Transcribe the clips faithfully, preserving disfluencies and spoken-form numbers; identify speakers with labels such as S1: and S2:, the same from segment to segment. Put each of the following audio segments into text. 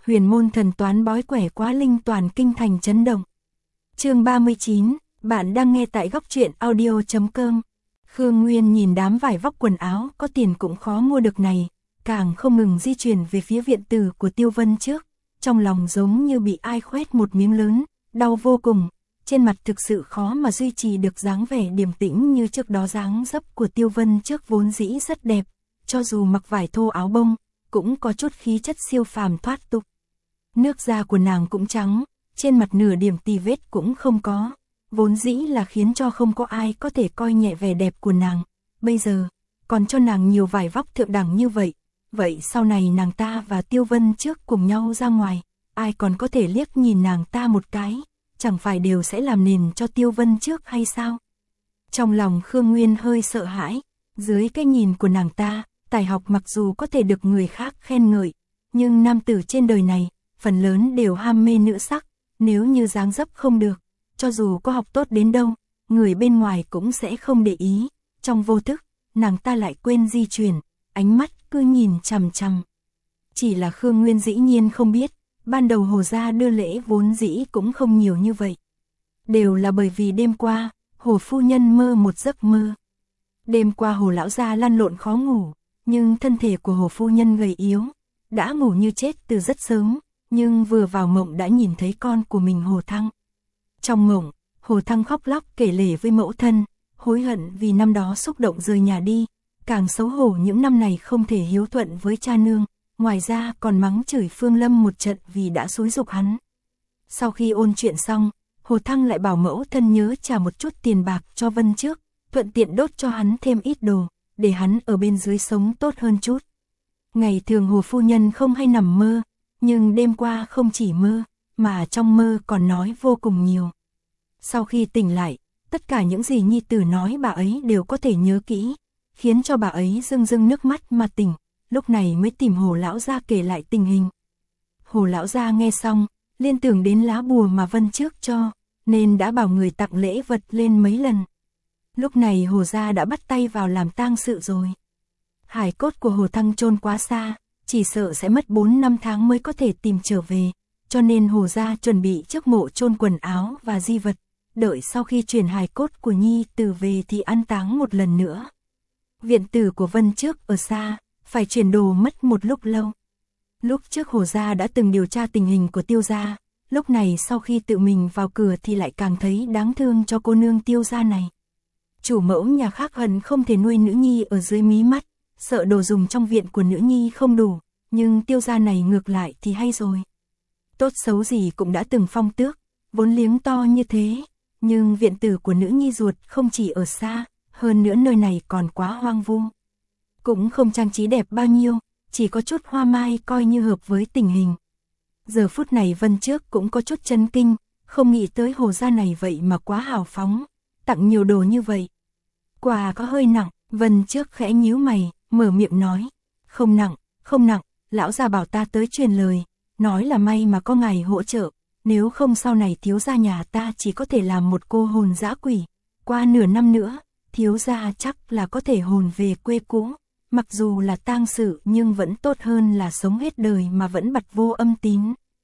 S1: huyền môn thần toán bói quẻ quá linh toàn kinh thành chấn động. Chương ba mươi chín, bạn đang nghe tại góc truyện audio chấm com. Khương Nguyên nhìn đám vải vóc quần áo có tiền cũng khó mua được này, càng không ngừng di chuyển về phía viện tử của Tiêu Vân trước, trong lòng giống như bị ai khoét một miếng lớn, đau vô cùng, trên mặt thực sự khó mà duy trì được dáng vẻ điềm tĩnh như trước đó. Dáng dấp của Tiêu Vân trước vốn dĩ rất đẹp, cho dù mặc vải thô áo bông, cũng có chút khí chất siêu phàm thoát tục. Nước da của nàng cũng trắng, trên mặt nửa điểm tì vết cũng không có, vốn dĩ là khiến cho không có ai có thể coi nhẹ vẻ đẹp của nàng. Bây giờ, còn cho nàng nhiều vải vóc thượng đẳng như vậy, vậy sau này nàng ta và Tiêu Vân trước cùng nhau ra ngoài, ai còn có thể liếc nhìn nàng ta một cái, chẳng phải đều sẽ làm nền cho Tiêu Vân trước hay sao? Trong lòng Khương Nguyên hơi sợ hãi, dưới cái nhìn của nàng ta, tài học mặc dù có thể được người khác khen ngợi, nhưng nam tử trên đời này, phần lớn đều ham mê nữ sắc, nếu như dáng dấp không được, cho dù có học tốt đến đâu, người bên ngoài cũng sẽ không để ý. Trong vô thức, nàng ta lại quên di chuyển, ánh mắt cứ nhìn chằm chằm. Chỉ là Khương Nguyên dĩ nhiên không biết, ban đầu Hồ gia đưa lễ vốn dĩ cũng không nhiều như vậy. Đều là bởi vì đêm qua, Hồ phu nhân mơ một giấc mơ. Đêm qua Hồ lão gia lăn lộn khó ngủ, nhưng thân thể của Hồ phu nhân gầy yếu, đã ngủ như chết từ rất sớm, nhưng vừa vào mộng đã nhìn thấy con của mình Hồ Thăng. Trong mộng, Hồ Thăng khóc lóc kể lể với mẫu thân, hối hận vì năm đó xúc động rời nhà đi, càng xấu hổ những năm này không thể hiếu thuận với cha nương, ngoài ra còn mắng chửi Phương Lâm một trận vì đã xúi giục hắn. Sau khi ôn chuyện xong, Hồ Thăng lại bảo mẫu thân nhớ trả một chút tiền bạc cho Vân trước, thuận tiện đốt cho hắn thêm ít đồ, để hắn ở bên dưới sống tốt hơn chút. Ngày thường Hồ phu nhân không hay nằm mơ, nhưng đêm qua không chỉ mơ, mà trong mơ còn nói vô cùng nhiều. Sau khi tỉnh lại, tất cả những gì nhi tử nói bà ấy đều có thể nhớ kỹ, khiến cho bà ấy rưng rưng nước mắt mà tỉnh, lúc này mới tìm Hồ lão gia kể lại tình hình. Hồ lão gia nghe xong, liên tưởng đến lá bùa mà Vân trước cho, nên đã bảo người tặng lễ vật lên mấy lần. Lúc này Hồ gia đã bắt tay vào làm tang sự rồi. Hải cốt của Hồ Thăng chôn quá xa, chỉ sợ sẽ mất bốn năm tháng mới có thể tìm trở về, cho nên Hồ gia chuẩn bị trước mộ chôn quần áo và di vật, đợi sau khi chuyển hài cốt của nhi tử về thì an táng một lần nữa. Viện tử của Vân trước ở xa, phải chuyển đồ mất một lúc lâu. Lúc trước Hồ gia đã từng điều tra tình hình của Tiêu gia, lúc này sau khi tự mình vào cửa thì lại càng thấy đáng thương cho cô nương Tiêu gia này. Chủ mẫu nhà khác hận không thể nuôi nữ nhi ở dưới mí mắt, sợ đồ dùng trong viện của nữ nhi không đủ, nhưng Tiêu gia này ngược lại thì hay rồi. Tốt xấu gì cũng đã từng phong tước, vốn liếng to như thế, nhưng viện tử của nữ nhi ruột không chỉ ở xa, hơn nữa nơi này còn quá hoang vu. Cũng không trang trí đẹp bao nhiêu, chỉ có chút hoa mai coi như hợp với tình hình. Giờ phút này Vân trước cũng có chút chấn kinh, không nghĩ tới Hồ gia này vậy mà quá hào phóng, tặng nhiều đồ như vậy. Quà có hơi nặng, Vân trước khẽ nhíu mày, mở miệng nói, không nặng, không nặng, lão gia bảo ta tới truyền lời, nói là may mà có ngài hỗ trợ, nếu không sau này thiếu gia nhà ta chỉ có thể làm một cô hồn dã quỷ, qua nửa năm nữa, thiếu gia chắc là có thể hồn về quê cũ, mặc dù là tang sự nhưng vẫn tốt hơn là sống hết đời mà vẫn bặt vô âm tín.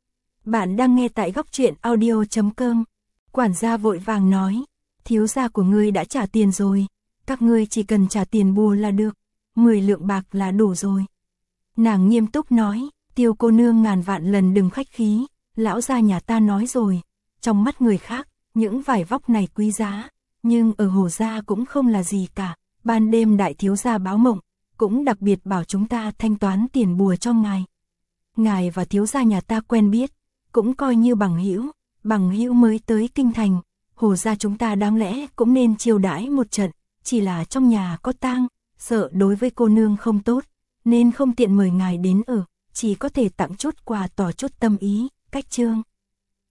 S1: Bạn đang nghe tại góc truyện audio chấm com. Quản gia vội vàng nói, thiếu gia của ngươi đã trả tiền rồi, các ngươi chỉ cần trả tiền bùa là được, mười lượng bạc là đủ rồi. Nàng nghiêm túc nói, Tiêu cô nương ngàn vạn lần đừng khách khí, lão gia nhà ta nói rồi, trong mắt người khác, những vải vóc này quý giá, nhưng ở Hồ gia cũng không là gì cả, ban đêm đại thiếu gia báo mộng, cũng đặc biệt bảo chúng ta thanh toán tiền bùa cho ngài. Ngài và thiếu gia nhà ta quen biết, cũng coi như bằng hữu, bằng hữu mới tới kinh thành, Hồ gia chúng ta đáng lẽ cũng nên chiêu đãi một trận, chỉ là trong nhà có tang, sợ đối với cô nương không tốt, nên không tiện mời ngài đến ở, chỉ có thể tặng chút quà tỏ chút tâm ý, cách chương.